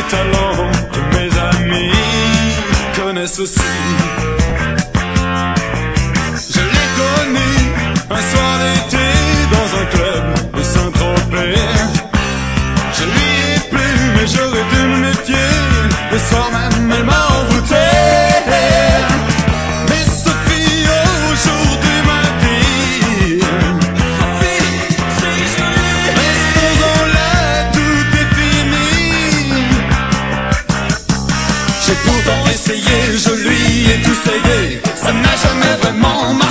talents que mes amis connaissent aussi. Je l'ai connue un soir d'été dans un club de Saint-Tropez. Je lui ai plu mais j'aurais dû me méfier. Le soir même elle m'a envoûté. Mais Sophie aujourd'hui m'a dit: Sophie, c'est joli. Restons là, tout est fini. J'ai pourtant essayé, je lui ai tout cédé. Ça n'a jamais vraiment marché.